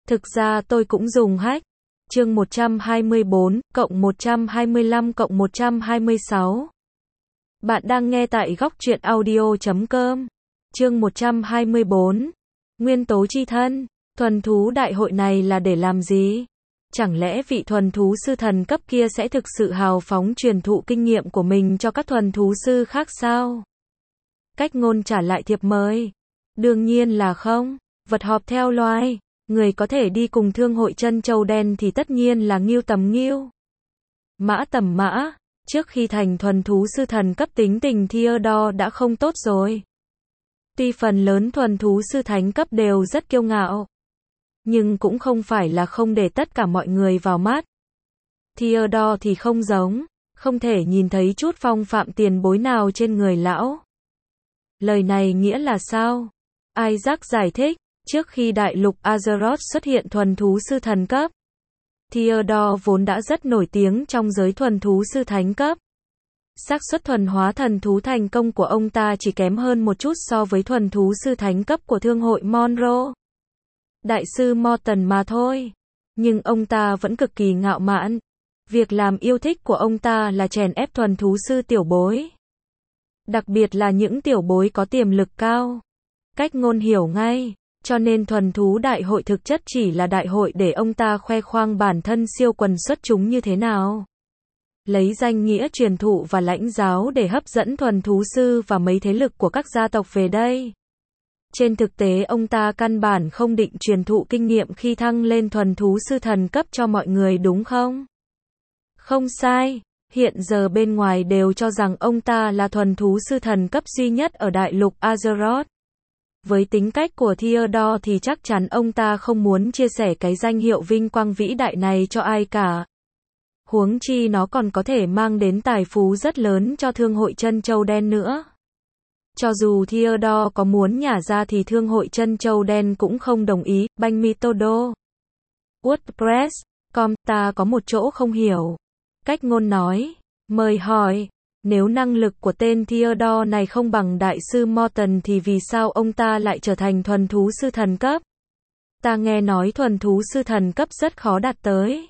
Thực ra tôi cũng dùng hack. Chương 124, cộng 125 cộng 126. Bạn đang nghe tại góc truyện audio.com. Chương 124. Nguyên tố chi thân. Thuần thú đại hội này là để làm gì? Chẳng lẽ vị thuần thú sư thần cấp kia sẽ thực sự hào phóng truyền thụ kinh nghiệm của mình cho các thuần thú sư khác sao? Cách ngôn trả lại thiệp mời. Đương nhiên là không. Vật họp theo loài. Người có thể đi cùng thương hội chân châu đen thì tất nhiên là Ngưu tầm Ngưu, Mã tầm Mã. Trước khi thành thuần thú sư thần cấp tính tình Theodore đã không tốt rồi. Tuy phần lớn thuần thú sư thánh cấp đều rất kiêu ngạo, nhưng cũng không phải là không để tất cả mọi người vào mắt. Theodore thì không giống, không thể nhìn thấy chút phong phạm tiền bối nào trên người lão. Lời này nghĩa là sao? Isaac giải thích. Trước khi đại lục Azeroth xuất hiện thuần thú sư thần cấp, Theodore vốn đã rất nổi tiếng trong giới thuần thú sư thánh cấp. Xác suất thuần hóa thần thú thành công của ông ta chỉ kém hơn một chút so với thuần thú sư thánh cấp của thương hội Monroe, đại sư Morton mà thôi. Nhưng ông ta vẫn cực kỳ ngạo mạn. Việc làm yêu thích của ông ta là chèn ép thuần thú sư tiểu bối, đặc biệt là những tiểu bối có tiềm lực cao. Cách ngôn hiểu ngay. Cho nên thuần thú đại hội thực chất chỉ là đại hội để ông ta khoe khoang bản thân siêu quần xuất chúng như thế nào. Lấy danh nghĩa truyền thụ và lãnh giáo để hấp dẫn thuần thú sư và mấy thế lực của các gia tộc về đây. Trên thực tế ông ta căn bản không định truyền thụ kinh nghiệm khi thăng lên thuần thú sư thần cấp cho mọi người đúng không? Không sai. Hiện giờ bên ngoài đều cho rằng ông ta là thuần thú sư thần cấp duy nhất ở đại lục Azeroth. Với tính cách của Theodore thì chắc chắn ông ta không muốn chia sẻ cái danh hiệu vinh quang vĩ đại này cho ai cả. Huống chi nó còn có thể mang đến tài phú rất lớn cho thương hội chân châu đen nữa. Cho dù Theodore có muốn nhả ra thì thương hội chân châu đen cũng không đồng ý. Banh Mitodo. WordPress.com. Ta có một chỗ không hiểu. Cách ngôn nói. Mời hỏi. Nếu năng lực của tên Theodore này không bằng đại sư Morton thì vì sao ông ta lại trở thành thuần thú sư thần cấp? Ta nghe nói thuần thú sư thần cấp rất khó đạt tới.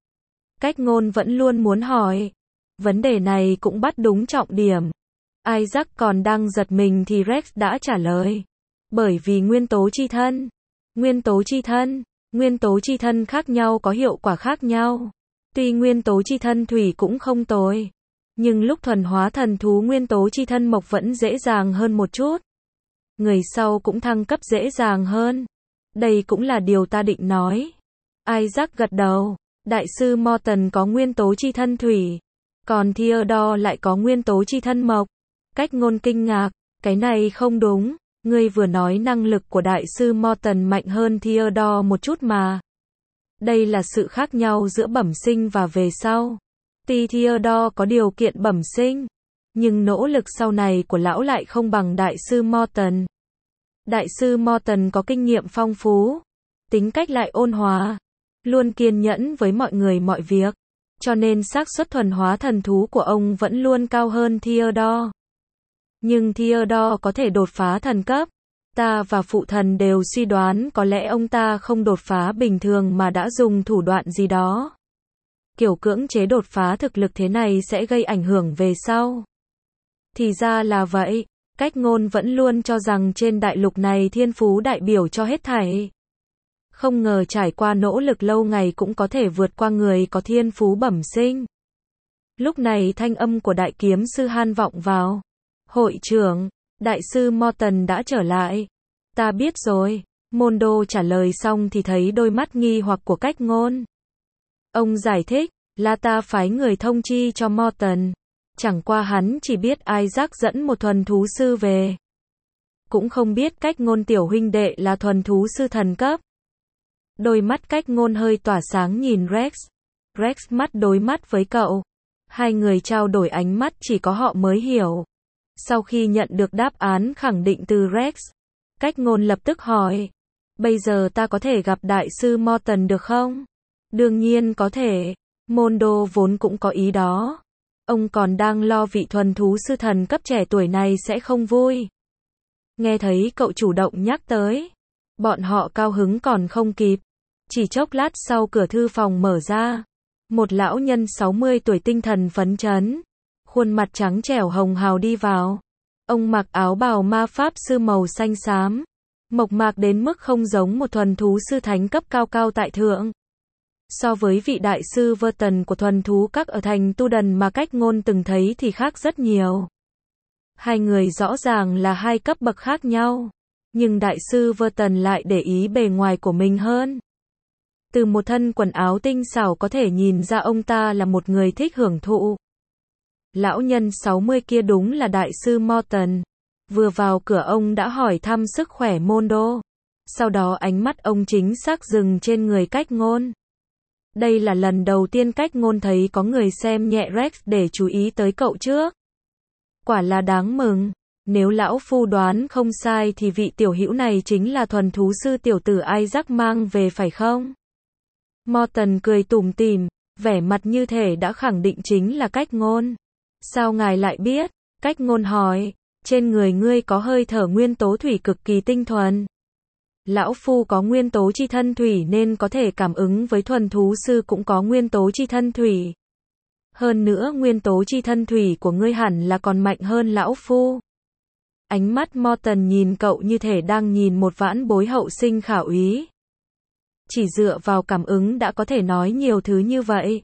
Cách ngôn vẫn luôn muốn hỏi. Vấn đề này cũng bắt đúng trọng điểm. Isaac còn đang giật mình thì Rex đã trả lời. Bởi vì nguyên tố chi thân. Nguyên tố chi thân. Nguyên tố chi thân khác nhau có hiệu quả khác nhau. Tuy nguyên tố chi thân thủy cũng không tồi, nhưng lúc thuần hóa thần thú nguyên tố chi thân mộc vẫn dễ dàng hơn một chút. Người sau cũng thăng cấp dễ dàng hơn. Đây cũng là điều ta định nói. Isaac gật đầu. Đại sư Morton có nguyên tố chi thân thủy, còn Theodore lại có nguyên tố chi thân mộc. Cách ngôn kinh ngạc. Cái này không đúng. Ngươi vừa nói năng lực của đại sư Morton mạnh hơn Theodore một chút mà. Đây là sự khác nhau giữa bẩm sinh và về sau. Tuy Theodore có điều kiện bẩm sinh, nhưng nỗ lực sau này của lão lại không bằng đại sư Morton. Đại sư Morton có kinh nghiệm phong phú, tính cách lại ôn hòa, luôn kiên nhẫn với mọi người mọi việc, cho nên xác suất thuần hóa thần thú của ông vẫn luôn cao hơn Theodore. Nhưng Theodore có thể đột phá thần cấp. Ta và phụ thần đều suy đoán có lẽ ông ta không đột phá bình thường mà đã dùng thủ đoạn gì đó. Kiểu cưỡng chế đột phá thực lực thế này sẽ gây ảnh hưởng về sau. Thì ra là vậy. Cách ngôn vẫn luôn cho rằng trên đại lục này thiên phú đại biểu cho hết thảy. Không ngờ trải qua nỗ lực lâu ngày cũng có thể vượt qua người có thiên phú bẩm sinh. Lúc này thanh âm của đại kiếm sư Han vọng vào. Hội trưởng, đại sư Morton đã trở lại. Ta biết rồi. Mondo trả lời xong thì thấy đôi mắt nghi hoặc của cách ngôn. Ông giải thích, là ta phái người thông chi cho Morton. Chẳng qua hắn chỉ biết Isaac dẫn một thuần thú sư về. Cũng không biết cách ngôn tiểu huynh đệ là thuần thú sư thần cấp. Đôi mắt cách ngôn hơi tỏa sáng nhìn Rex. Rex mắt đối mắt với cậu. Hai người trao đổi ánh mắt chỉ có họ mới hiểu. Sau khi nhận được đáp án khẳng định từ Rex, cách ngôn lập tức hỏi. Bây giờ ta có thể gặp đại sư Morton được không? Đương nhiên có thể. Mondo vốn cũng có ý đó. Ông còn đang lo vị thuần thú sư thần cấp trẻ tuổi này sẽ không vui. Nghe thấy cậu chủ động nhắc tới, bọn họ cao hứng còn không kịp. Chỉ chốc lát sau cửa thư phòng mở ra. Một lão nhân 60 tuổi tinh thần phấn chấn, khuôn mặt trắng trẻo hồng hào đi vào. Ông mặc áo bào ma pháp sư màu xanh xám, mộc mạc đến mức không giống một thuần thú sư thánh cấp cao cao tại thượng. So với vị đại sư Verton của thuần thú các ở thành Tu Đần mà Cách Ngôn từng thấy thì khác rất nhiều. Hai người rõ ràng là hai cấp bậc khác nhau, nhưng đại sư Verton lại để ý bề ngoài của mình hơn. Từ một thân quần áo tinh xảo có thể nhìn ra ông ta là một người thích hưởng thụ. Lão nhân 60 kia đúng là đại sư Morton. Vừa vào cửa ông đã hỏi thăm sức khỏe Mondo. Sau đó ánh mắt ông chính xác dừng trên người Cách Ngôn. Đây là lần đầu tiên Cách Ngôn thấy có người xem nhẹ Rex để chú ý tới cậu trước. Quả là đáng mừng. Nếu lão phu đoán không sai thì vị tiểu hữu này chính là thuần thú sư tiểu tử Isaac mang về phải không? Morton cười tủm tỉm, vẻ mặt như thể đã khẳng định chính là Cách Ngôn. Sao ngài lại biết? Cách Ngôn hỏi, trên người ngươi có hơi thở nguyên tố thủy cực kỳ tinh thuần. Lão phu có nguyên tố chi thân thủy nên có thể cảm ứng với thuần thú sư cũng có nguyên tố chi thân thủy. Hơn nữa nguyên tố chi thân thủy của ngươi hẳn là còn mạnh hơn lão phu. Ánh mắt Morton nhìn cậu như thể đang nhìn một vãn bối hậu sinh khảo úy. Chỉ dựa vào cảm ứng đã có thể nói nhiều thứ như vậy.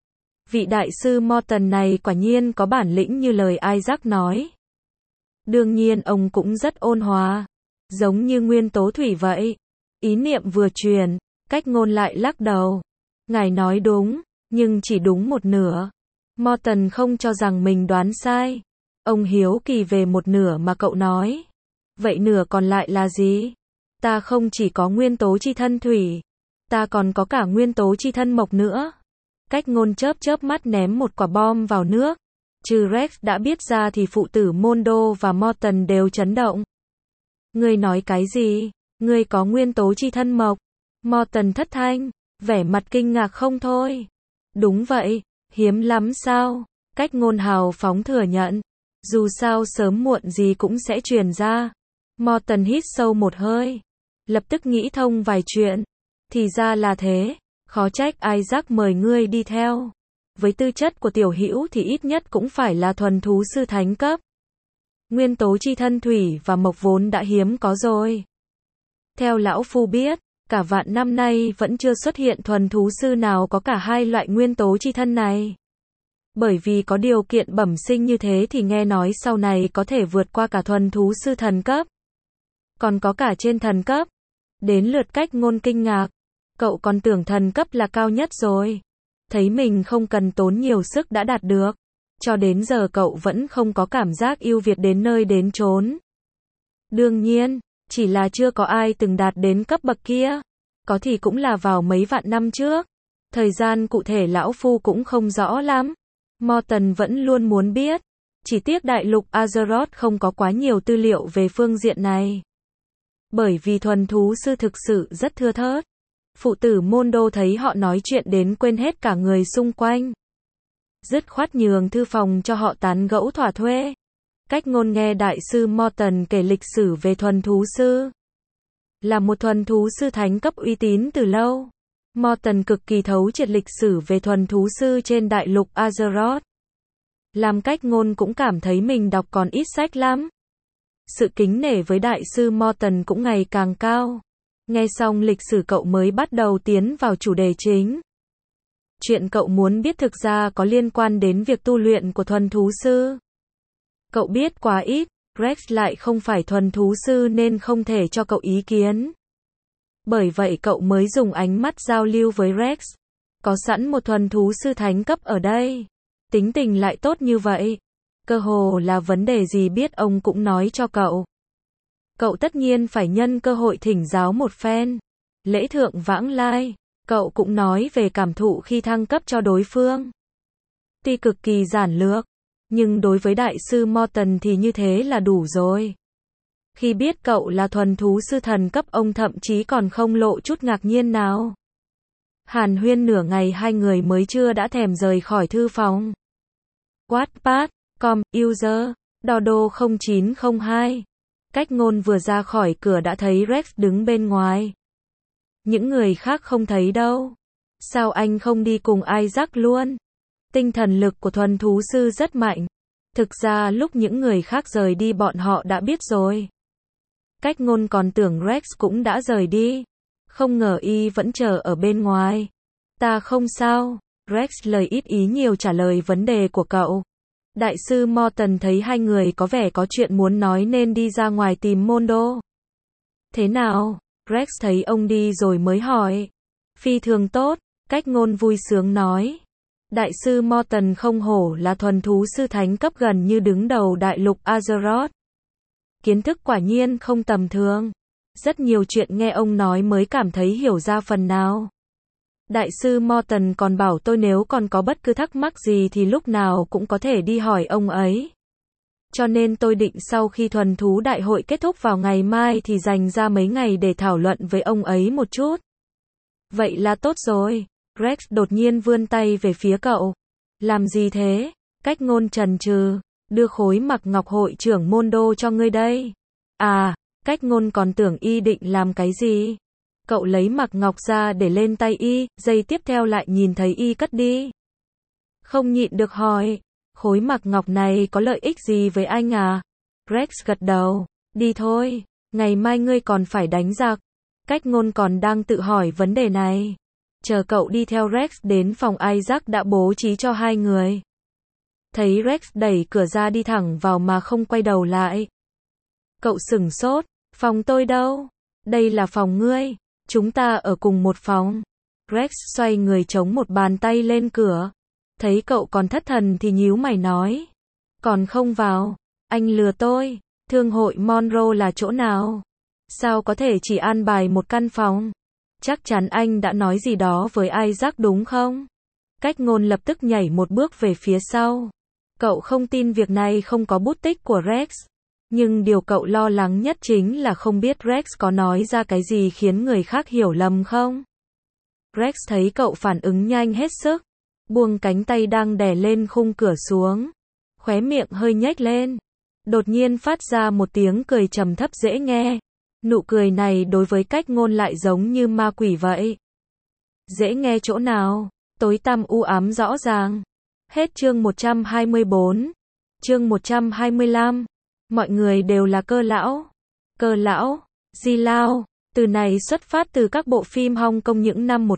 Vị đại sư Morton này quả nhiên có bản lĩnh như lời Isaac nói. Đương nhiên ông cũng rất ôn hòa, giống như nguyên tố thủy vậy. Ý niệm vừa truyền, Cách Ngôn lại lắc đầu. Ngài nói đúng, nhưng chỉ đúng một nửa. Morton không cho rằng mình đoán sai. Ông hiếu kỳ về một nửa mà cậu nói. Vậy nửa còn lại là gì? Ta không chỉ có nguyên tố chi thân thủy, ta còn có cả nguyên tố chi thân mộc nữa. Cách Ngôn chớp chớp mắt ném một quả bom vào nước. Trừ Rex đã biết ra thì phụ tử Mondo và Morton đều chấn động. Ngươi nói cái gì? Ngươi có nguyên tố chi thân mộc? Morton thất thanh, vẻ mặt kinh ngạc không thôi. Đúng vậy, hiếm lắm sao? Cách Ngôn hào phóng thừa nhận. Dù sao sớm muộn gì cũng sẽ truyền ra. Morton hít sâu một hơi, lập tức nghĩ thông vài chuyện. Thì ra là thế, khó trách Isaac mời ngươi đi theo. Với tư chất của tiểu hữu thì ít nhất cũng phải là thuần thú sư thánh cấp. Nguyên tố chi thân thủy và mộc vốn đã hiếm có rồi. Theo lão phu biết, cả vạn năm nay vẫn chưa xuất hiện thuần thú sư nào có cả hai loại nguyên tố chi thân này. Bởi vì có điều kiện bẩm sinh như thế thì nghe nói sau này có thể vượt qua cả thuần thú sư thần cấp. Còn có cả trên thần cấp. Đến lượt Cách Ngôn kinh ngạc. Cậu còn tưởng thần cấp là cao nhất rồi. Thấy mình không cần tốn nhiều sức đã đạt được. Cho đến giờ cậu vẫn không có cảm giác ưu việt đến nơi đến chốn. Đương nhiên, chỉ là chưa có ai từng đạt đến cấp bậc kia. Có thì cũng là vào mấy vạn năm trước. Thời gian cụ thể lão phu cũng không rõ lắm. Morton vẫn luôn muốn biết. Chỉ tiếc đại lục Azeroth không có quá nhiều tư liệu về phương diện này. Bởi vì thuần thú sư thực sự rất thưa thớt. Phụ tử Mondo thấy họ nói chuyện đến quên hết cả người xung quanh. Dứt khoát nhường thư phòng cho họ tán gẫu thỏa thuê. Cách Ngôn nghe đại sư Morton kể lịch sử về thuần thú sư. Là một thuần thú sư thánh cấp uy tín từ lâu. Morton cực kỳ thấu triệt lịch sử về thuần thú sư trên đại lục Azeroth. Làm Cách Ngôn cũng cảm thấy mình đọc còn ít sách lắm. Sự kính nể với đại sư Morton cũng ngày càng cao. Nghe xong lịch sử cậu mới bắt đầu tiến vào chủ đề chính. Chuyện cậu muốn biết thực ra có liên quan đến việc tu luyện của thuần thú sư. Cậu biết quá ít, Rex lại không phải thuần thú sư nên không thể cho cậu ý kiến. Bởi vậy cậu mới dùng ánh mắt giao lưu với Rex. Có sẵn một thuần thú sư thánh cấp ở đây. Tính tình lại tốt như vậy. Cơ hồ là vấn đề gì biết ông cũng nói cho cậu. Cậu tất nhiên phải nhân cơ hội thỉnh giáo một phen. Lễ thượng vãng lai, cậu cũng nói về cảm thụ khi thăng cấp cho đối phương. Tuy cực kỳ giản lược, nhưng đối với đại sư Morton thì như thế là đủ rồi. Khi biết cậu là thuần thú sư thần cấp ông thậm chí còn không lộ chút ngạc nhiên nào. Hàn huyên nửa ngày hai người mới chưa đã thèm rời khỏi thư phòng. Wattpad, com, user, Dodo 0902. Cách Ngôn vừa ra khỏi cửa đã thấy Rex đứng bên ngoài. Những người khác không thấy đâu. Sao anh không đi cùng Isaac luôn? Tinh thần lực của thuần thú sư rất mạnh. Thực ra lúc những người khác rời đi bọn họ đã biết rồi. Cách ngôn còn tưởng Rex cũng đã rời đi. Không ngờ y vẫn chờ ở bên ngoài. Ta không sao. Rex lời ít ý nhiều trả lời vấn đề của cậu. Đại sư Morton thấy hai người có vẻ có chuyện muốn nói nên đi ra ngoài tìm Mondo. Thế nào? Rex thấy ông đi rồi mới hỏi. Phi thường tốt, cách ngôn vui sướng nói. Đại sư Morton không hổ là thuần thú sư thánh cấp gần như đứng đầu đại lục Azeroth. Kiến thức quả nhiên không tầm thường. Rất nhiều chuyện nghe ông nói mới cảm thấy hiểu ra phần nào. Đại sư Morton còn bảo tôi nếu còn có bất cứ thắc mắc gì thì lúc nào cũng có thể đi hỏi ông ấy. Cho nên tôi định sau khi thuần thú đại hội kết thúc vào ngày mai thì dành ra mấy ngày để thảo luận với ông ấy một chút. Vậy là tốt rồi. Rex đột nhiên vươn tay về phía cậu. Làm gì thế? Cách ngôn chần chừ. Đưa khối mặc ngọc hội trưởng Mondo cho ngươi đây. À, cách ngôn còn tưởng y định làm cái gì? Cậu lấy mặc ngọc ra để lên tay y, giây tiếp theo lại nhìn thấy y cất đi. Không nhịn được hỏi, khối mặc ngọc này có lợi ích gì với anh à? Rex gật đầu, đi thôi, ngày mai ngươi còn phải đánh giặc. Cách ngôn còn đang tự hỏi vấn đề này. Chờ cậu đi theo Rex đến phòng Isaac đã bố trí cho hai người. Thấy Rex đẩy cửa ra đi thẳng vào mà không quay đầu lại. Cậu sửng sốt, phòng tôi đâu? Đây là phòng ngươi. Chúng ta ở cùng một phòng. Rex xoay người chống một bàn tay lên cửa. Thấy cậu còn thất thần thì nhíu mày nói. Còn không vào. Anh lừa tôi. Thương hội Monroe là chỗ nào? Sao có thể chỉ an bài một căn phòng? Chắc chắn anh đã nói gì đó với Isaac đúng không? Cách ngôn lập tức nhảy một bước về phía sau. Cậu không tin việc này không có bút tích của Rex. Nhưng điều cậu lo lắng nhất chính là không biết Rex có nói ra cái gì khiến người khác hiểu lầm không? Rex thấy cậu phản ứng nhanh hết sức. Buông cánh tay đang đè lên khung cửa xuống. Khóe miệng hơi nhếch lên. Đột nhiên phát ra một tiếng cười trầm thấp dễ nghe. Nụ cười này đối với cách ngôn lại giống như ma quỷ vậy. Dễ nghe chỗ nào? Tối tăm u ám rõ ràng. Hết chương 124. Chương 125. Mọi người đều là cơ lão. Cơ lão, Di Lao, từ này xuất phát từ các bộ phim Hong Kong những năm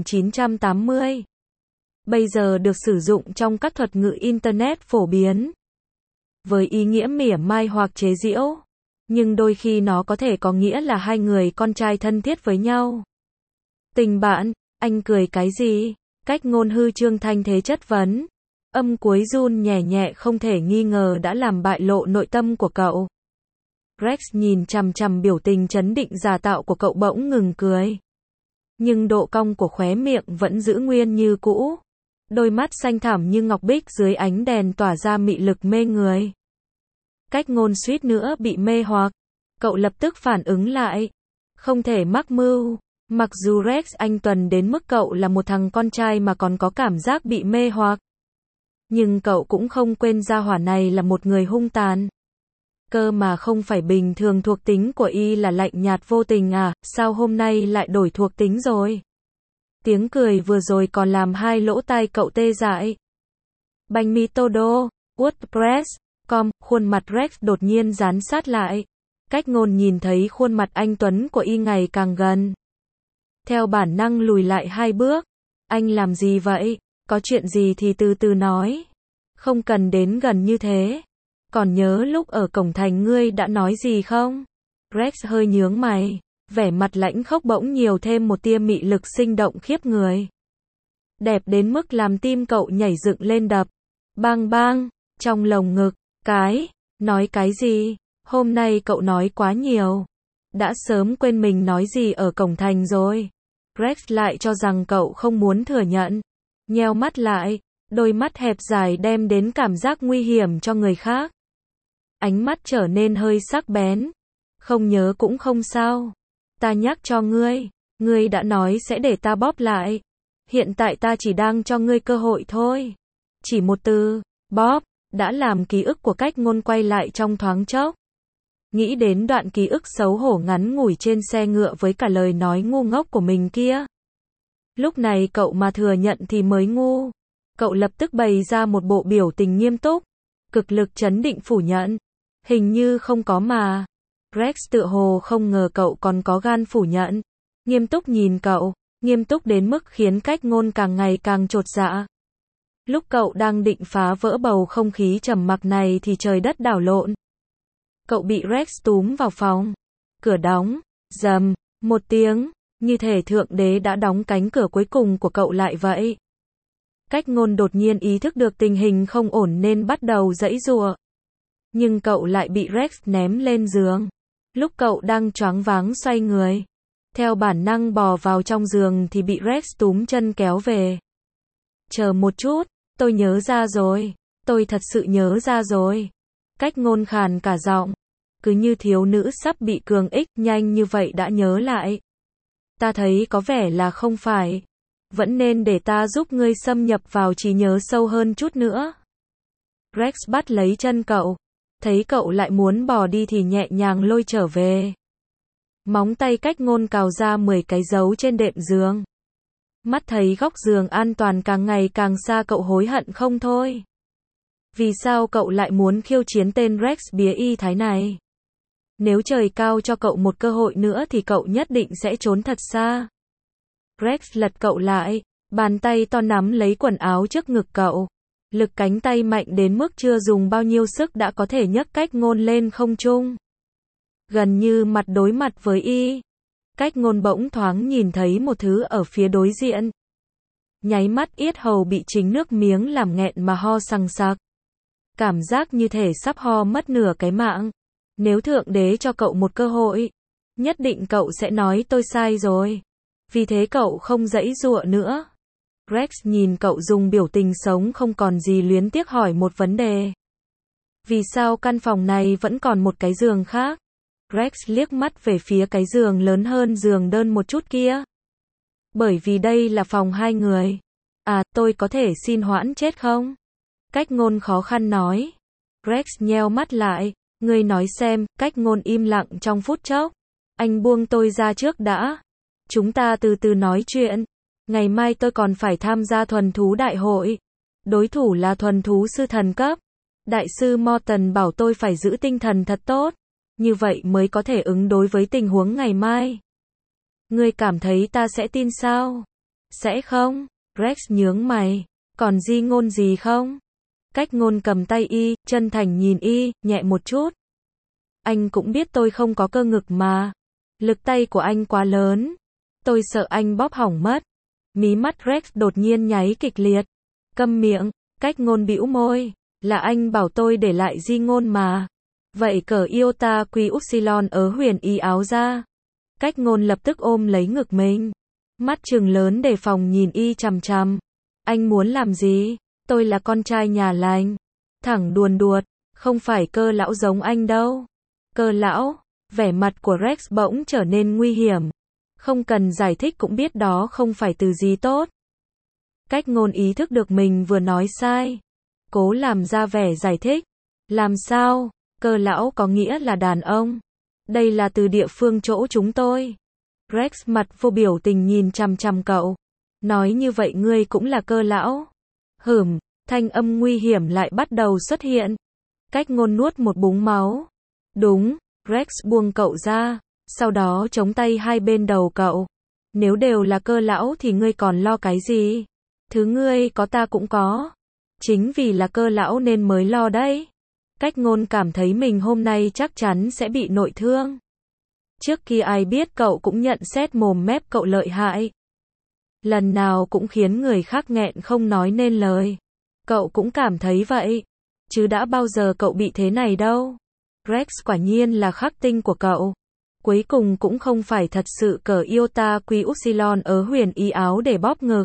1980. Bây giờ được sử dụng trong các thuật ngữ Internet phổ biến. Với ý nghĩa mỉa mai hoặc chế giễu. Nhưng đôi khi nó có thể có nghĩa là hai người con trai thân thiết với nhau. Tình bạn, anh cười cái gì? Cách ngôn hư trương thanh thế chất vấn. Âm cuối run nhẹ nhẹ không thể nghi ngờ đã làm bại lộ nội tâm của cậu. Rex nhìn chằm chằm biểu tình trấn định giả tạo của cậu bỗng ngừng cười. Nhưng độ cong của khóe miệng vẫn giữ nguyên như cũ. Đôi mắt xanh thẳm như ngọc bích dưới ánh đèn tỏa ra mị lực mê người. Cách ngôn suýt nữa bị mê hoặc. Cậu lập tức phản ứng lại. Không thể mắc mưu. Mặc dù Rex anh tuần đến mức cậu là một thằng con trai mà còn có cảm giác bị mê hoặc. Nhưng cậu cũng không quên gia hỏa này là một người hung tàn. Cơ mà không phải bình thường thuộc tính của y là lạnh nhạt vô tình à, sao hôm nay lại đổi thuộc tính rồi? Tiếng cười vừa rồi còn làm hai lỗ tai cậu tê dại. Bánh mì todo, WordPress.com, khuôn mặt Rex đột nhiên dán sát lại. Cách ngôn nhìn thấy khuôn mặt anh Tuấn của y ngày càng gần. Theo bản năng lùi lại hai bước. Anh làm gì vậy? Có chuyện gì thì từ từ nói. Không cần đến gần như thế. Còn nhớ lúc ở cổng thành ngươi đã nói gì không? Rex hơi nhướng mày. Vẻ mặt lãnh khốc bỗng nhiều thêm một tia mị lực sinh động khiếp người. Đẹp đến mức làm tim cậu nhảy dựng lên đập. Bang bang, trong lồng ngực. Nói cái gì? Hôm nay cậu nói quá nhiều. Đã sớm quên mình nói gì ở cổng thành rồi. Rex lại cho rằng cậu không muốn thừa nhận. Nheo mắt lại, đôi mắt hẹp dài đem đến cảm giác nguy hiểm cho người khác. Ánh mắt trở nên hơi sắc bén. Không nhớ cũng không sao. Ta nhắc cho ngươi đã nói sẽ để ta bóp lại. Hiện tại ta chỉ đang cho ngươi cơ hội thôi. Chỉ một từ, bóp, đã làm ký ức của cách ngôn quay lại trong thoáng chốc. nghĩ đến đoạn ký ức xấu hổ ngắn ngủi trên xe ngựa với cả lời nói ngu ngốc của mình kia. Lúc này cậu mà thừa nhận thì mới ngu. Cậu lập tức bày ra một bộ biểu tình nghiêm túc, cực lực trấn định phủ nhận. Hình như không có mà. Rex tựa hồ không ngờ cậu còn có gan phủ nhận. Nghiêm túc nhìn cậu, nghiêm túc đến mức khiến Cách Ngôn càng ngày càng chột dạ. Lúc cậu đang định phá vỡ bầu không khí trầm mặc này thì trời đất đảo lộn. Cậu bị Rex túm vào phòng. Cửa đóng, rầm, một tiếng, như thể Thượng Đế đã đóng cánh cửa cuối cùng của cậu lại vậy. Cách Ngôn đột nhiên ý thức được tình hình không ổn nên bắt đầu giãy giụa. Nhưng cậu lại bị Rex ném lên giường. Lúc cậu đang choáng váng xoay người, theo bản năng bò vào trong giường thì bị Rex túm chân kéo về. Chờ một chút, tôi nhớ ra rồi, tôi thật sự nhớ ra rồi. Cách Ngôn khàn cả giọng, cứ như thiếu nữ sắp bị cường ích, nhanh như vậy đã nhớ lại. Ta thấy có vẻ là không phải. Vẫn nên để ta giúp ngươi xâm nhập vào trí nhớ sâu hơn chút nữa. Rex bắt lấy chân cậu, thấy cậu lại muốn bỏ đi thì nhẹ nhàng lôi trở về. Móng tay Cách Ngôn cào ra 10 cái dấu trên đệm giường. Mắt thấy góc giường an toàn càng ngày càng xa, cậu hối hận không thôi. Vì sao cậu lại muốn khiêu chiến tên Rex bía y thái này? Nếu trời cao cho cậu một cơ hội nữa thì cậu nhất định sẽ trốn thật xa. Rex lật cậu lại, bàn tay to nắm lấy quần áo trước ngực cậu. Lực cánh tay mạnh đến mức chưa dùng bao nhiêu sức đã có thể nhấc Cách Ngôn lên không trung. Gần như mặt đối mặt với y. Cách Ngôn bỗng thoáng nhìn thấy một thứ ở phía đối diện. Nháy mắt yết hầu bị chính nước miếng làm nghẹn mà ho sằng sặc. Cảm giác như thể sắp ho mất nửa cái mạng. Nếu Thượng Đế cho cậu một cơ hội, nhất định cậu sẽ nói tôi sai rồi. Vì thế cậu không giãy giụa nữa. Rex nhìn cậu dùng biểu tình sống không còn gì luyến tiếc hỏi một vấn đề. Vì sao căn phòng này vẫn còn một cái giường khác? Rex liếc mắt về phía cái giường lớn hơn giường đơn một chút kia. Bởi vì đây là phòng 2 người. À, tôi có thể xin hoãn chết không? Cách Ngôn khó khăn nói. Rex nheo mắt lại. Ngươi nói xem. Cách Ngôn im lặng trong phút chốc. Anh buông tôi ra trước đã. Chúng ta từ từ nói chuyện. Ngày mai tôi còn phải tham gia thuần thú đại hội. Đối thủ là thuần thú sư thần cấp. Đại sư Morton bảo tôi phải giữ tinh thần thật tốt. Như vậy mới có thể ứng đối với tình huống ngày mai. Ngươi cảm thấy ta sẽ tin sao? Sẽ không? Rex nhướng mày. Còn di ngôn gì không? Cách Ngôn cầm tay y, chân thành nhìn y, nhẹ một chút. Anh cũng biết tôi không có cơ ngực mà. Lực tay của anh quá lớn. Tôi sợ anh bóp hỏng mất. Mí mắt Rex đột nhiên nháy kịch liệt. Câm miệng. Cách Ngôn bĩu môi. Là anh bảo tôi để lại di ngôn mà. Vậy cờ Iota Quy Upsilon ở huyền y áo ra. Cách Ngôn lập tức ôm lấy ngực mình. Mắt trừng lớn đề phòng nhìn y chằm chằm. Anh muốn làm gì? Tôi là con trai nhà lành. Thẳng đuồn đuột. Không phải Cơ lão giống anh đâu. Cơ lão. Vẻ mặt của Rex bỗng trở nên nguy hiểm. Không cần giải thích cũng biết đó không phải từ gì tốt. Cách Ngôn ý thức được mình vừa nói sai. Cố làm ra vẻ giải thích. Làm sao? Cơ lão có nghĩa là đàn ông. Đây là từ địa phương chỗ chúng tôi. Rex mặt vô biểu tình nhìn chằm chằm cậu. Nói như vậy ngươi cũng là cơ lão. Thanh âm nguy hiểm lại bắt đầu xuất hiện. Cách Ngôn nuốt một búng máu. Đúng, Rex buông cậu ra. Sau đó chống tay hai bên đầu cậu. Nếu đều là cơ lão thì ngươi còn lo cái gì? Thứ ngươi có ta cũng có. Chính vì là cơ lão nên mới lo đấy. Cách Ngôn cảm thấy mình hôm nay chắc chắn sẽ bị nội thương. Trước kia ai biết cậu cũng nhận xét mồm mép cậu lợi hại. Lần nào cũng khiến người khác nghẹn không nói nên lời. Cậu cũng cảm thấy vậy. Chứ đã bao giờ cậu bị thế này đâu. Rex quả nhiên là khắc tinh của cậu. Cuối cùng cũng không phải thật sự cờ Iota Quy Upsilon ở huyền y áo để bóp ngực.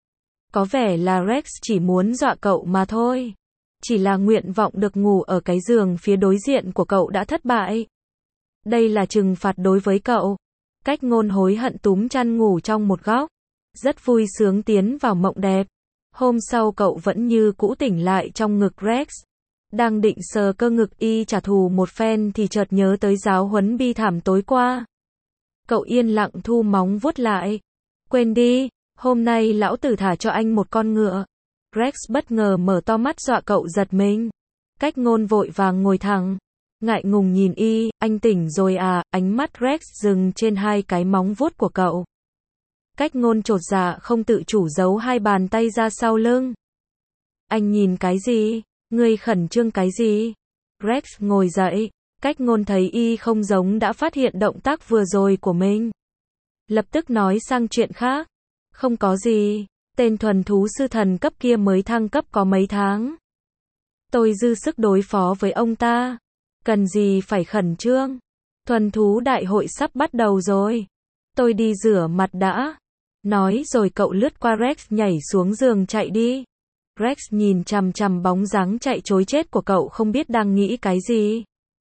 Có vẻ là Rex chỉ muốn dọa cậu mà thôi. Chỉ là nguyện vọng được ngủ ở cái giường phía đối diện của cậu đã thất bại. Đây là trừng phạt đối với cậu. Cách Ngôn hối hận túm chăn ngủ trong một góc. Rất vui sướng tiến vào mộng đẹp. Hôm sau cậu vẫn như cũ tỉnh lại trong ngực Rex. Đang định sờ cơ ngực y trả thù một phen thì chợt nhớ tới giáo huấn bi thảm tối qua. Cậu yên lặng thu móng vuốt lại. Quên đi, hôm nay lão tử thả cho anh một con ngựa. Rex bất ngờ mở to mắt dọa cậu giật mình. Cách Ngôn vội vàng ngồi thẳng. Ngại ngùng nhìn y, anh tỉnh rồi à, ánh mắt Rex dừng trên hai cái móng vuốt của cậu. Cách Ngôn chột dạ không tự chủ giấu hai bàn tay ra sau lưng. Anh nhìn cái gì? Ngươi khẩn trương cái gì? Rex ngồi dậy. Cách Ngôn thấy y không giống đã phát hiện động tác vừa rồi của mình. Lập tức nói sang chuyện khác. Không có gì, tên thuần thú sư thần cấp kia mới thăng cấp có mấy tháng. Tôi dư sức đối phó với ông ta. Cần gì phải khẩn trương? Thuần thú đại hội sắp bắt đầu rồi. Tôi đi rửa mặt đã. Nói rồi cậu lướt qua Rex nhảy xuống giường chạy đi. Rex nhìn chằm chằm bóng dáng chạy trối chết của cậu không biết đang nghĩ cái gì.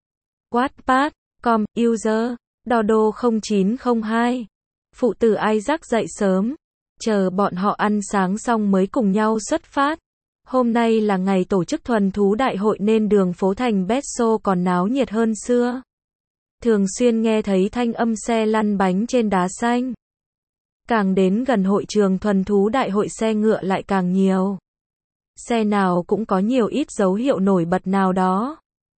Wattpad.com, user, Dodo 0902. Phụ tử Isaac dậy sớm. Chờ bọn họ ăn sáng xong mới cùng nhau xuất phát. Hôm nay là ngày tổ chức thuần thú đại hội nên đường phố thành Besso còn náo nhiệt hơn xưa. Thường xuyên nghe thấy thanh âm xe lăn bánh trên đá xanh. Càng đến gần hội trường thuần thú đại hội xe ngựa lại càng nhiều. Xe nào cũng có nhiều ít dấu hiệu nổi bật nào đó.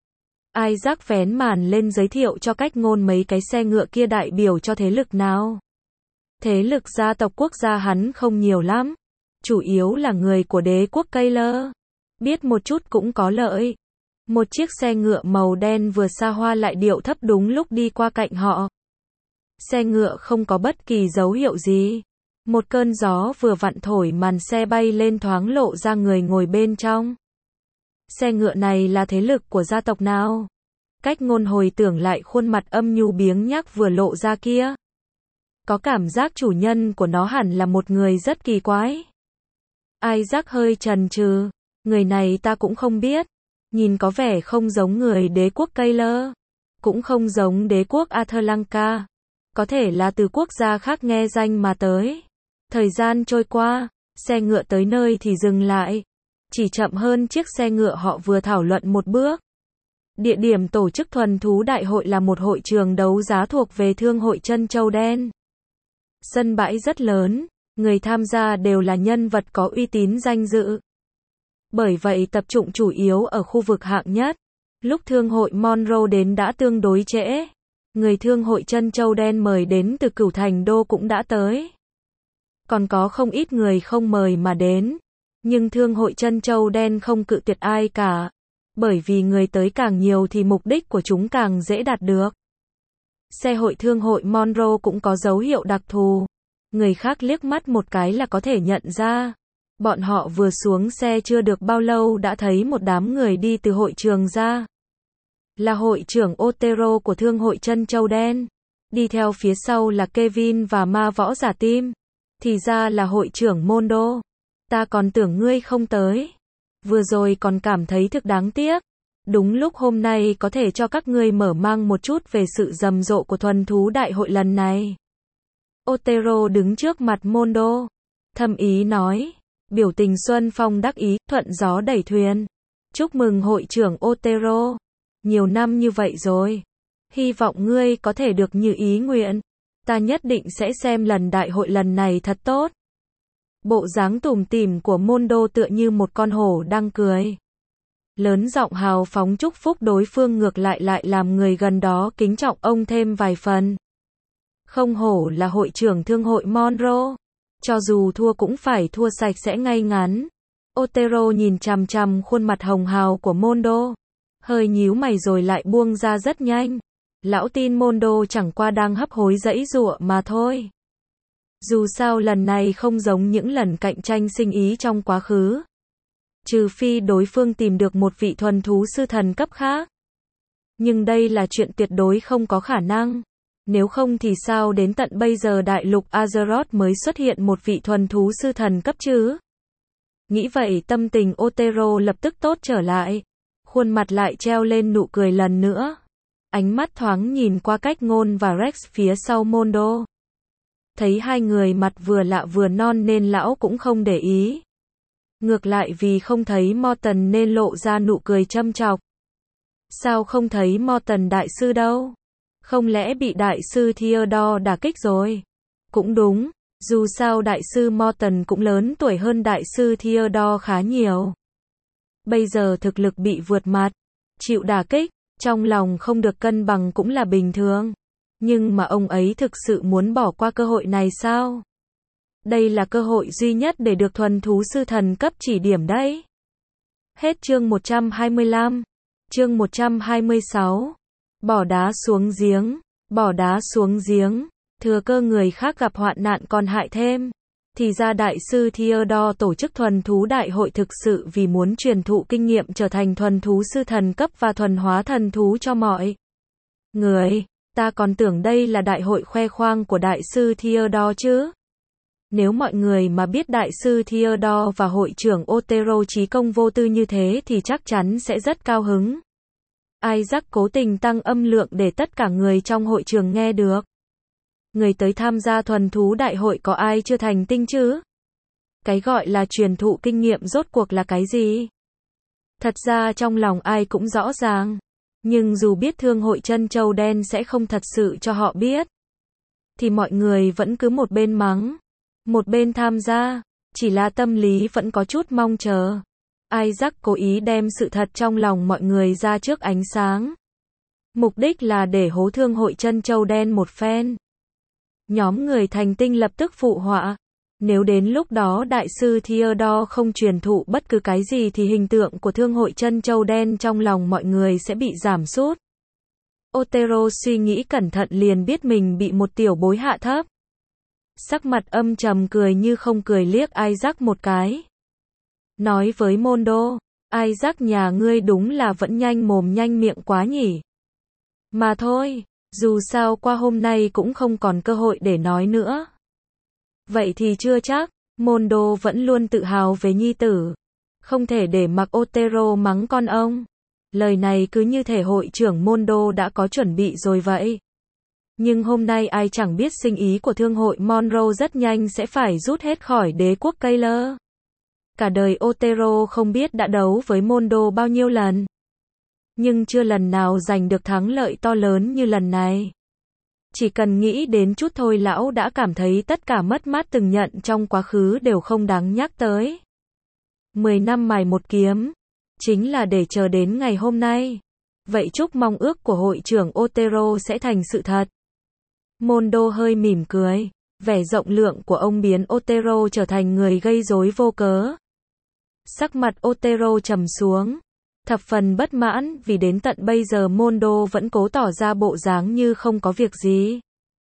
Isaac vén màn lên giới thiệu cho Cách Ngôn mấy cái xe ngựa kia đại biểu cho thế lực nào. Thế lực gia tộc quốc gia hắn không nhiều lắm. Chủ yếu là người của đế quốc Kaylor. Biết một chút cũng có lợi. Một chiếc xe ngựa màu đen vừa xa hoa lại điệu thấp đúng lúc đi qua cạnh họ. Xe ngựa không có bất kỳ dấu hiệu gì. Một cơn gió vừa vặn thổi màn xe bay lên thoáng lộ ra người ngồi bên trong. Xe ngựa này là thế lực của gia tộc nào? Cách Ngôn hồi tưởng lại khuôn mặt âm nhu biếng nhác vừa lộ ra kia. Có cảm giác chủ nhân của nó hẳn là một người rất kỳ quái. Isaac hơi chần chừ. Người này ta cũng không biết. Nhìn có vẻ không giống người đế quốc Kaylor. Cũng không giống đế quốc Athlanka. Có thể là từ quốc gia khác nghe danh mà tới. Thời gian trôi qua, xe ngựa tới nơi thì dừng lại. Chỉ chậm hơn chiếc xe ngựa họ vừa thảo luận một bước. Địa điểm tổ chức thuần thú đại hội là một hội trường đấu giá thuộc về Thương hội Trân Châu Đen. Sân bãi rất lớn, người tham gia đều là nhân vật có uy tín danh dự. Bởi vậy tập trung chủ yếu ở khu vực hạng nhất. Lúc Thương hội Monroe đến đã tương đối trễ. Người Thương hội Trân Châu Đen mời đến từ Cửu Thành Đô cũng đã tới. Còn có không ít người không mời mà đến. Nhưng Thương hội Trân Châu Đen không cự tuyệt ai cả. Bởi vì người tới càng nhiều thì mục đích của chúng càng dễ đạt được. Xe hội Thương hội Monroe cũng có dấu hiệu đặc thù. Người khác liếc mắt một cái là có thể nhận ra. Bọn họ vừa xuống xe chưa được bao lâu đã thấy một đám người đi từ hội trường ra. Là hội trưởng Otero của Thương hội Trân Châu Đen. Đi theo phía sau là Kevin và ma võ giả Tim. Thì ra là hội trưởng Mondo. Ta còn tưởng ngươi không tới. Vừa rồi còn cảm thấy thực đáng tiếc. Đúng lúc hôm nay có thể cho các ngươi mở mang một chút về sự rầm rộ của thuần thú đại hội lần này. Otero đứng trước mặt Mondo. Thâm ý nói. Biểu tình xuân phong đắc ý, thuận gió đẩy thuyền. Chúc mừng hội trưởng Otero. Nhiều năm như vậy rồi. Hy vọng ngươi có thể được như ý nguyện. Ta nhất định sẽ xem lần đại hội lần này thật tốt. Bộ dáng tủm tỉm của Mondo tựa như một con hổ đang cười. Lớn giọng hào phóng chúc phúc đối phương ngược lại làm người gần đó kính trọng ông thêm vài phần. Không hổ là hội trưởng Thương hội Monroe. Cho dù thua cũng phải thua sạch sẽ ngay ngắn. Otero nhìn chằm chằm khuôn mặt hồng hào của Mondo. Hơi nhíu mày rồi lại buông ra rất nhanh. Lão tin Mondo chẳng qua đang hấp hối giãy giụa mà thôi. Dù sao lần này không giống những lần cạnh tranh sinh ý trong quá khứ. Trừ phi đối phương tìm được một vị thuần thú sư thần cấp khác. Nhưng đây là chuyện tuyệt đối không có khả năng. Nếu không thì sao đến tận bây giờ đại lục Azeroth mới xuất hiện một vị thuần thú sư thần cấp chứ? Nghĩ vậy tâm tình Otero lập tức tốt trở lại. Khuôn mặt lại treo lên nụ cười lần nữa. Ánh mắt thoáng nhìn qua Cách Ngôn và Rex phía sau Mondo. Thấy hai người mặt vừa lạ vừa non nên lão cũng không để ý. Ngược lại vì không thấy Morton nên lộ ra nụ cười châm chọc. Sao không thấy Morton đại sư đâu? Không lẽ bị đại sư Theodore đả kích rồi? Cũng đúng, dù sao đại sư Morton cũng lớn tuổi hơn đại sư Theodore khá nhiều. Bây giờ thực lực bị vượt mặt, chịu đả kích, trong lòng không được cân bằng cũng là bình thường. Nhưng mà ông ấy thực sự muốn bỏ qua cơ hội này sao? Đây là cơ hội duy nhất để được thuần thú sư thần cấp chỉ điểm đấy. Hết chương 125. Chương 126. Bỏ đá xuống giếng. Bỏ đá xuống giếng. Thừa cơ người khác gặp hoạn nạn còn hại thêm. Thì ra đại sư Theodore tổ chức thuần thú đại hội thực sự vì muốn truyền thụ kinh nghiệm trở thành thuần thú sư thần cấp và thuần hóa thần thú cho mọi người. Ta còn tưởng đây là đại hội khoe khoang của đại sư Theodore chứ. Nếu mọi người mà biết đại sư Theodore và hội trưởng Otero trí công vô tư như thế thì chắc chắn sẽ rất cao hứng. Isaac cố tình tăng âm lượng để tất cả người trong hội trường nghe được. Người tới tham gia thuần thú đại hội có ai chưa thành tinh chứ? Cái gọi là truyền thụ kinh nghiệm rốt cuộc là cái gì? Thật ra trong lòng ai cũng rõ ràng. Nhưng dù biết thương hội chân châu đen sẽ không thật sự cho họ biết, thì mọi người vẫn cứ một bên mắng, một bên tham gia, chỉ là tâm lý vẫn có chút mong chờ. Isaac cố ý đem sự thật trong lòng mọi người ra trước ánh sáng. Mục đích là để hố thương hội chân châu đen một phen. Nhóm người thành tinh lập tức phụ họa. Nếu đến lúc đó đại sư Theodore không truyền thụ bất cứ cái gì thì hình tượng của thương hội chân châu đen trong lòng mọi người sẽ bị giảm sút. Otero suy nghĩ cẩn thận liền biết mình bị một tiểu bối hạ thấp. Sắc mặt âm trầm cười như không cười liếc Isaac một cái. Nói với Mondo, Isaac nhà ngươi đúng là vẫn nhanh mồm nhanh miệng quá nhỉ. Mà thôi, dù sao qua hôm nay cũng không còn cơ hội để nói nữa. Vậy thì chưa chắc, Mondo vẫn luôn tự hào về nhi tử. Không thể để mặc Otero mắng con ông. Lời này cứ như thể hội trưởng Mondo đã có chuẩn bị rồi vậy. Nhưng hôm nay ai chẳng biết sinh ý của thương hội Monroe rất nhanh sẽ phải rút hết khỏi đế quốc Keller. Cả đời Otero không biết đã đấu với Mondo bao nhiêu lần. Nhưng chưa lần nào giành được thắng lợi to lớn như lần này. Chỉ cần nghĩ đến chút thôi lão đã cảm thấy tất cả mất mát từng nhận trong quá khứ đều không đáng nhắc tới. 10 năm mài một kiếm, chính là để chờ đến ngày hôm nay. Vậy chúc mong ước của hội trưởng Otero sẽ thành sự thật. Mondo hơi mỉm cười, vẻ rộng lượng của ông biến Otero trở thành người gây rối vô cớ. Sắc mặt Otero trầm xuống, thập phần bất mãn vì đến tận bây giờ Mondo vẫn cố tỏ ra bộ dáng như không có việc gì.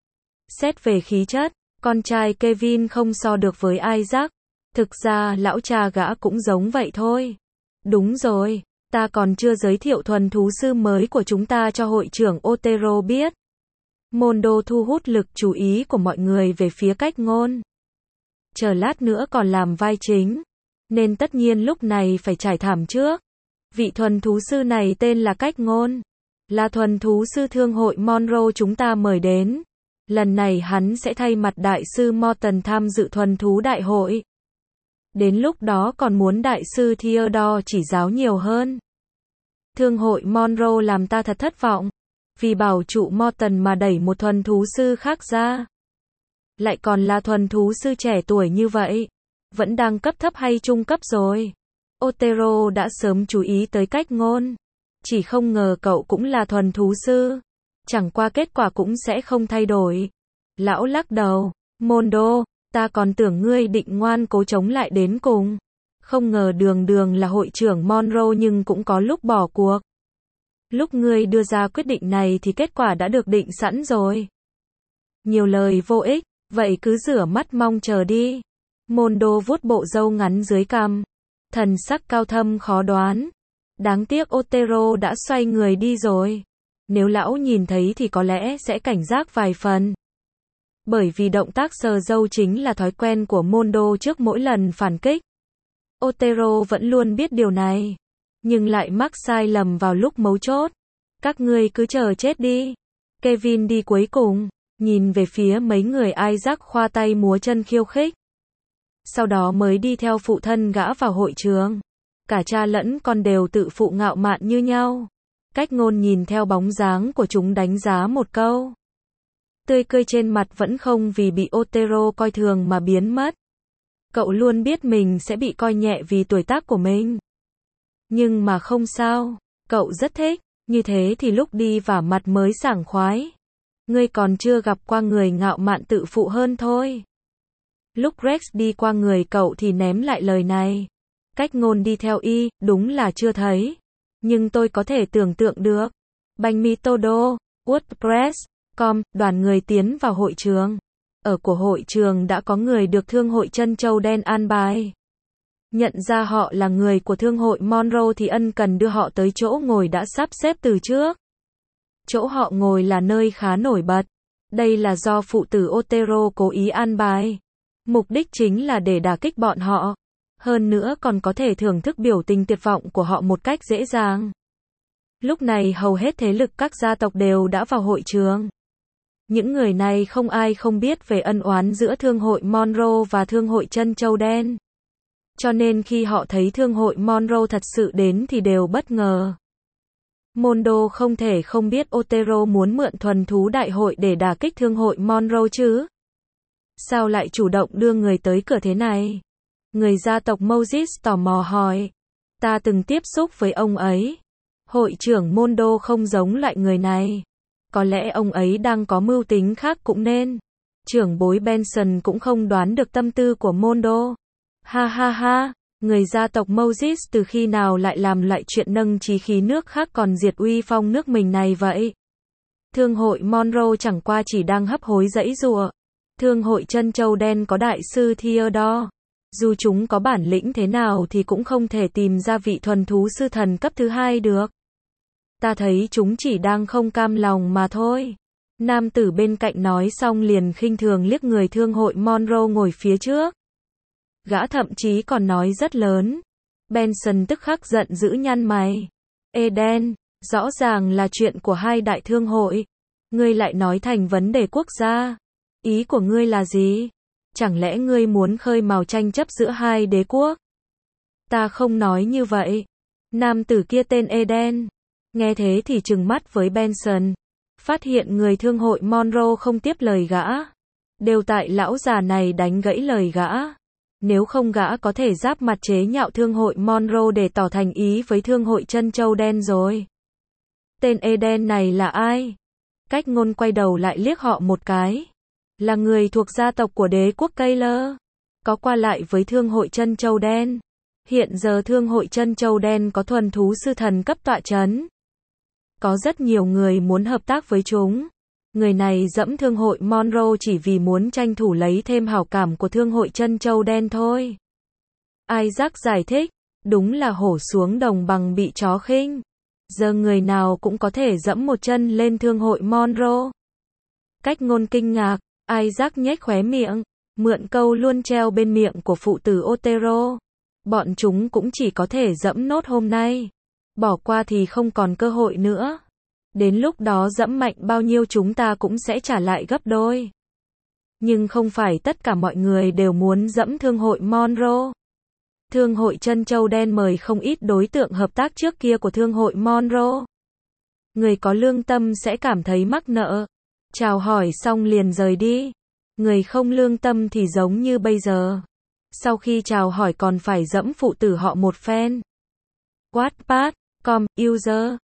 Xét về khí chất, con trai Kevin không so được với Isaac. Thực ra lão cha gã cũng giống vậy thôi. Đúng rồi, ta còn chưa giới thiệu thuần thú sư mới của chúng ta cho hội trưởng Otero biết. Mondo thu hút lực chú ý của mọi người về phía cách ngôn. Chờ lát nữa còn làm vai chính, nên tất nhiên lúc này phải trải thảm trước. Vị thuần thú sư này tên là Cách Ngôn, là thuần thú sư thương hội Monroe chúng ta mời đến. Lần này hắn sẽ thay mặt đại sư Morton tham dự thuần thú đại hội. Đến lúc đó còn muốn đại sư Theodore chỉ giáo nhiều hơn. Thương hội Monroe làm ta thật thất vọng, vì bảo trụ Morton mà đẩy một thuần thú sư khác ra. Lại còn là thuần thú sư trẻ tuổi như vậy, vẫn đang cấp thấp hay trung cấp rồi. Otero đã sớm chú ý tới Cách Ngôn. Chỉ không ngờ cậu cũng là thuần thú sư. Chẳng qua kết quả cũng sẽ không thay đổi. Lão lắc đầu, Mondo, ta còn tưởng ngươi định ngoan cố chống lại đến cùng. Không ngờ đường đường là hội trưởng Monroe nhưng cũng có lúc bỏ cuộc. Lúc ngươi đưa ra quyết định này thì kết quả đã được định sẵn rồi. Nhiều lời vô ích, vậy cứ rửa mắt mong chờ đi. Mondo vuốt bộ râu ngắn dưới cằm. Thần sắc cao thâm khó đoán. Đáng tiếc Otero đã xoay người đi rồi. Nếu lão nhìn thấy thì có lẽ sẽ cảnh giác vài phần. Bởi vì động tác sờ râu chính là thói quen của Mondo trước mỗi lần phản kích. Otero vẫn luôn biết điều này, nhưng lại mắc sai lầm vào lúc mấu chốt. Các ngươi cứ chờ chết đi. Kevin đi cuối cùng, nhìn về phía mấy người Isaac khoa tay múa chân khiêu khích. sau đó mới đi theo phụ thân gã vào hội trường. Cả cha lẫn con đều tự phụ ngạo mạn như nhau. Cách ngôn nhìn theo bóng dáng của chúng đánh giá một câu. Tươi cười trên mặt vẫn không vì bị Otero coi thường mà biến mất. Cậu luôn biết mình sẽ bị coi nhẹ vì tuổi tác của mình. Nhưng mà không sao, cậu rất thích, như thế thì lúc đi vả mặt mới sảng khoái. Ngươi còn chưa gặp qua người ngạo mạn tự phụ hơn thôi. Lúc Rex đi qua người cậu thì ném lại lời này. Cách ngôn đi theo y, đúng là chưa thấy. Nhưng tôi có thể tưởng tượng được. Bánh mì Todo, WordPress.com, đoàn người tiến vào hội trường. Ở của hội trường đã có người được Thương hội Trân Châu Đen an bài. Nhận ra họ là người của Thương hội Monroe thì ân cần đưa họ tới chỗ ngồi đã sắp xếp từ trước. Chỗ họ ngồi là nơi khá nổi bật. Đây là do phụ tử Otero cố ý an bài. Mục đích chính là để đả kích bọn họ. Hơn nữa còn có thể thưởng thức biểu tình tuyệt vọng của họ một cách dễ dàng. Lúc này hầu hết thế lực các gia tộc đều đã vào hội trường. Những người này không ai không biết về ân oán giữa Thương hội Monroe và Thương hội Trân Châu Đen. Cho nên khi họ thấy Thương hội Monroe thật sự đến thì đều bất ngờ. Mondo không thể không biết Otero muốn mượn thuần thú đại hội để đả kích Thương hội Monroe chứ. Sao lại chủ động đưa người tới cửa thế này? Người gia tộc Moses tò mò hỏi. Ta từng tiếp xúc với ông ấy. Hội trưởng Mondo không giống loại người này. Có lẽ ông ấy đang có mưu tính khác cũng nên. Trưởng bối Benson cũng không đoán được tâm tư của Mondo. Ha ha ha, người gia tộc Moses từ khi nào lại làm loại chuyện nâng chí khí nước khác còn diệt uy phong nước mình này vậy? Thương hội Monroe chẳng qua chỉ đang hấp hối giãy giụa. Thương hội Trân Châu Đen có đại sư Theodore. Dù chúng có bản lĩnh thế nào thì cũng không thể tìm ra vị thuần thú sư thần cấp thứ hai được. Ta thấy chúng chỉ đang không cam lòng mà thôi. Nam tử bên cạnh nói xong liền khinh thường liếc người thương hội Monroe ngồi phía trước. Gã thậm chí còn nói rất lớn. Benson tức khắc giận dữ nhăn mày. Eden, rõ ràng là chuyện của hai đại thương hội. Ngươi lại nói thành vấn đề quốc gia. Ý của ngươi là gì? Chẳng lẽ ngươi muốn khơi mào tranh chấp giữa hai đế quốc? Ta không nói như vậy. Nam tử kia tên Eden. Nghe thế thì trừng mắt với Benson. Phát hiện người thương hội Monroe không tiếp lời gã. Đều tại lão già này đánh gãy lời gã. Nếu không gã có thể giáp mặt chế nhạo thương hội Monroe để tỏ thành ý với thương hội Trân Châu Đen rồi. Tên Eden này là ai? Cách ngôn quay đầu lại liếc họ một cái. Là người thuộc gia tộc của đế quốc Keylor. Có qua lại với thương hội Trân Châu Đen. Hiện giờ thương hội Trân Châu Đen có thuần thú sư thần cấp tọa chấn. Có rất nhiều người muốn hợp tác với chúng. Người này dẫm thương hội Monroe chỉ vì muốn tranh thủ lấy thêm hảo cảm của thương hội Trân Châu Đen thôi. Isaac giải thích, đúng là hổ xuống đồng bằng bị chó khinh. Giờ người nào cũng có thể dẫm một chân lên thương hội Monroe. Cách ngôn kinh ngạc, Isaac nhếch khóe miệng, mượn câu luôn treo bên miệng của phụ tử Otero. Bọn chúng cũng chỉ có thể dẫm nốt hôm nay. Bỏ qua thì không còn cơ hội nữa. Đến lúc đó dẫm mạnh bao nhiêu chúng ta cũng sẽ trả lại gấp đôi. Nhưng không phải tất cả mọi người đều muốn dẫm thương hội Monroe. Thương hội Trân Châu Đen mời không ít đối tượng hợp tác trước kia của thương hội Monroe. Người có lương tâm sẽ cảm thấy mắc nợ. Chào hỏi xong liền rời đi. Người không lương tâm thì giống như bây giờ. Sau khi chào hỏi còn phải dẫm phụ tử họ một phen. Wattpad.com, user,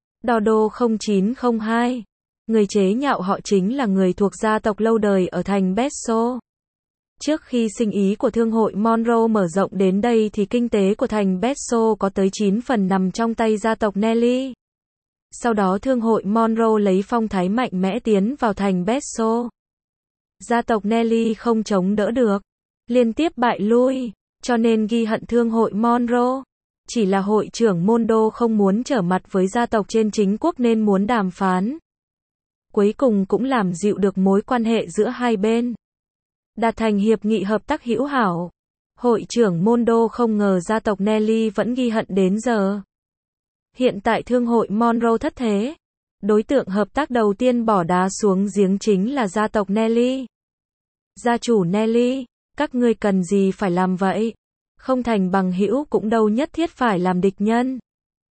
Dodo0902. Người chế nhạo họ chính là người thuộc gia tộc lâu đời ở thành Besso. Trước khi sinh ý của thương hội Monroe mở rộng đến đây thì kinh tế của thành Besso có tới 9 phần nằm trong tay gia tộc Nelly. Sau đó thương hội Monroe lấy phong thái mạnh mẽ tiến vào thành Besso. Gia tộc Nelly không chống đỡ được, liên tiếp bại lui, cho nên ghi hận thương hội Monroe. Chỉ là hội trưởng Mondo không muốn trở mặt với gia tộc trên chính quốc nên muốn đàm phán. Cuối cùng cũng làm dịu được mối quan hệ giữa hai bên. Đạt thành hiệp nghị hợp tác hữu hảo. Hội trưởng Mondo không ngờ gia tộc Nelly vẫn ghi hận đến giờ. Hiện tại thương hội Monroe thất thế. Đối tượng hợp tác đầu tiên bỏ đá xuống giếng chính là gia tộc Nelly. Gia chủ Nelly, Các ngươi cần gì phải làm vậy? Không thành bằng hữu cũng đâu nhất thiết phải làm địch nhân.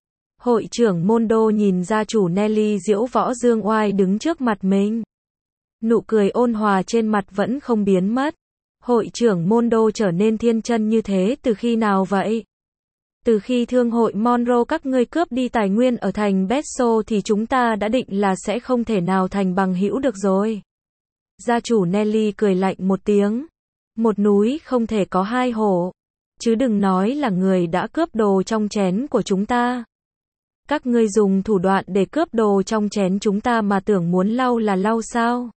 Hội trưởng Mondo nhìn gia chủ Nelly diễu võ dương oai đứng trước mặt mình. Nụ cười ôn hòa trên mặt vẫn không biến mất. Hội trưởng Mondo trở nên thiên chân như thế từ khi nào vậy? Từ khi thương hội Monroe các ngươi cướp đi tài nguyên ở thành Besso thì chúng ta đã định là sẽ không thể nào thành bằng hữu được rồi. Gia chủ Nelly cười lạnh một tiếng. Một núi không thể có hai hổ. Chứ đừng nói là người đã cướp đồ trong chén của chúng ta. Các ngươi dùng thủ đoạn để cướp đồ trong chén chúng ta mà tưởng muốn lau là lau sao?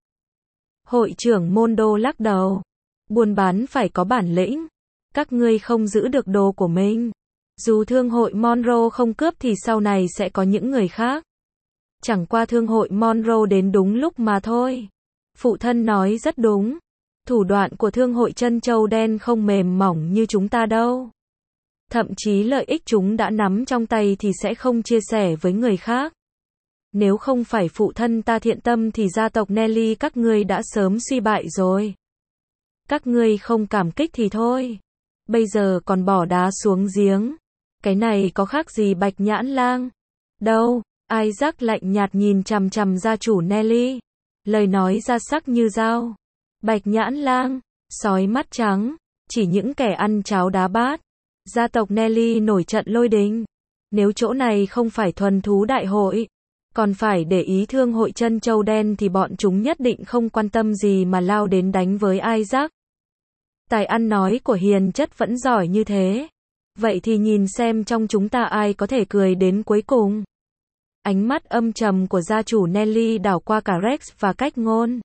Hội trưởng Mondo lắc đầu. Buôn bán phải có bản lĩnh. Các ngươi không giữ được đồ của mình. Dù thương hội Monroe không cướp thì sau này sẽ có những người khác. Chẳng qua thương hội Monroe đến đúng lúc mà thôi. Phụ thân nói rất đúng. Thủ đoạn của thương hội chân châu đen không mềm mỏng như chúng ta đâu. Thậm chí lợi ích chúng đã nắm trong tay thì sẽ không chia sẻ với người khác. Nếu không phải phụ thân ta thiện tâm thì gia tộc Nelly các ngươi đã sớm suy bại rồi. Các ngươi không cảm kích thì thôi. Bây giờ còn bỏ đá xuống giếng. Cái này có khác gì Bạch Nhãn Lang? Đâu, Isaac lạnh nhạt nhìn chằm chằm gia chủ Nelly. Lời nói ra sắc như dao. Bạch Nhãn Lang, sói mắt trắng, chỉ những kẻ ăn cháo đá bát. Gia tộc Nelly nổi trận lôi đình. Nếu chỗ này không phải thuần thú đại hội, còn phải để ý thương hội chân châu đen thì bọn chúng nhất định không quan tâm gì mà lao đến đánh với Isaac. Tài ăn nói của hiền chất vẫn giỏi như thế. Vậy thì nhìn xem trong chúng ta ai có thể cười đến cuối cùng. Ánh mắt âm trầm của gia chủ Nelly đảo qua cả Rex và Cách Ngôn.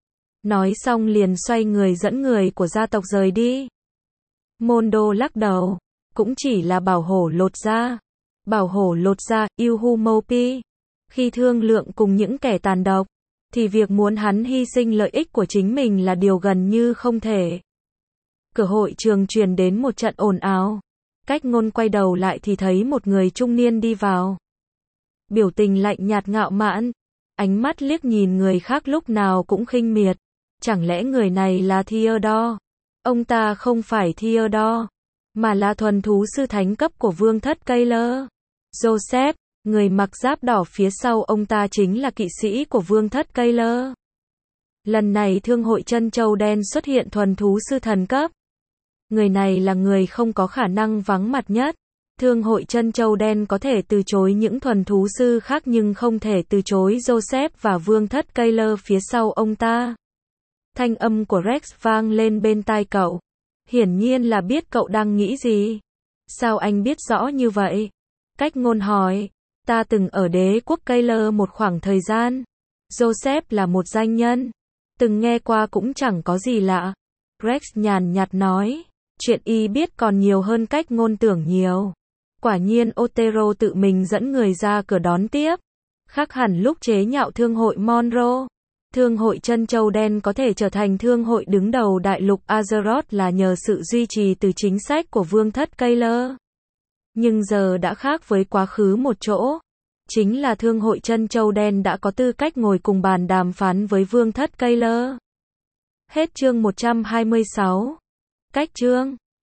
Nói xong liền xoay người dẫn người của gia tộc rời đi. Mondo lắc đầu. Cũng chỉ là bảo hổ lột da. Bảo hổ lột da, Yuhu Mopi. Khi thương lượng cùng những kẻ tàn độc, thì việc muốn hắn hy sinh lợi ích của chính mình là điều gần như không thể. Cửa hội trường truyền đến một trận ồn ào. Cách Ngôn quay đầu lại thì thấy một người trung niên đi vào. Biểu tình lạnh nhạt ngạo mạn. Ánh mắt liếc nhìn người khác lúc nào cũng khinh miệt. Chẳng lẽ người này là Theodore? Ông ta không phải Theodore, mà là thuần thú sư thánh cấp của vương thất Keller. Joseph, người mặc giáp đỏ phía sau ông ta chính là kỵ sĩ của vương thất Keller. Lần này thương hội chân châu đen xuất hiện thuần thú sư thần cấp. Người này là người không có khả năng vắng mặt nhất. Thương hội chân châu đen có thể từ chối những thuần thú sư khác nhưng không thể từ chối Joseph và vương thất Keller phía sau ông ta. Thanh âm của Rex vang lên bên tai cậu. Hiển nhiên là biết cậu đang nghĩ gì. Sao anh biết rõ như vậy? Cách Ngôn hỏi. Ta từng ở đế quốc Keller một khoảng thời gian. Joseph là một danh nhân. Từng nghe qua cũng chẳng có gì lạ. Rex nhàn nhạt nói. Chuyện y biết còn nhiều hơn Cách Ngôn tưởng nhiều. Quả nhiên Otero tự mình dẫn người ra cửa đón tiếp. Khác hẳn lúc chế nhạo thương hội Monroe. Thương hội chân châu đen có thể trở thành thương hội đứng đầu đại lục Azeroth là nhờ sự duy trì từ chính sách của vương thất Keller. Nhưng giờ đã khác với quá khứ một chỗ. Chính là thương hội chân châu đen đã có tư cách ngồi cùng bàn đàm phán với vương thất Keller. Hết chương 126. Cách chương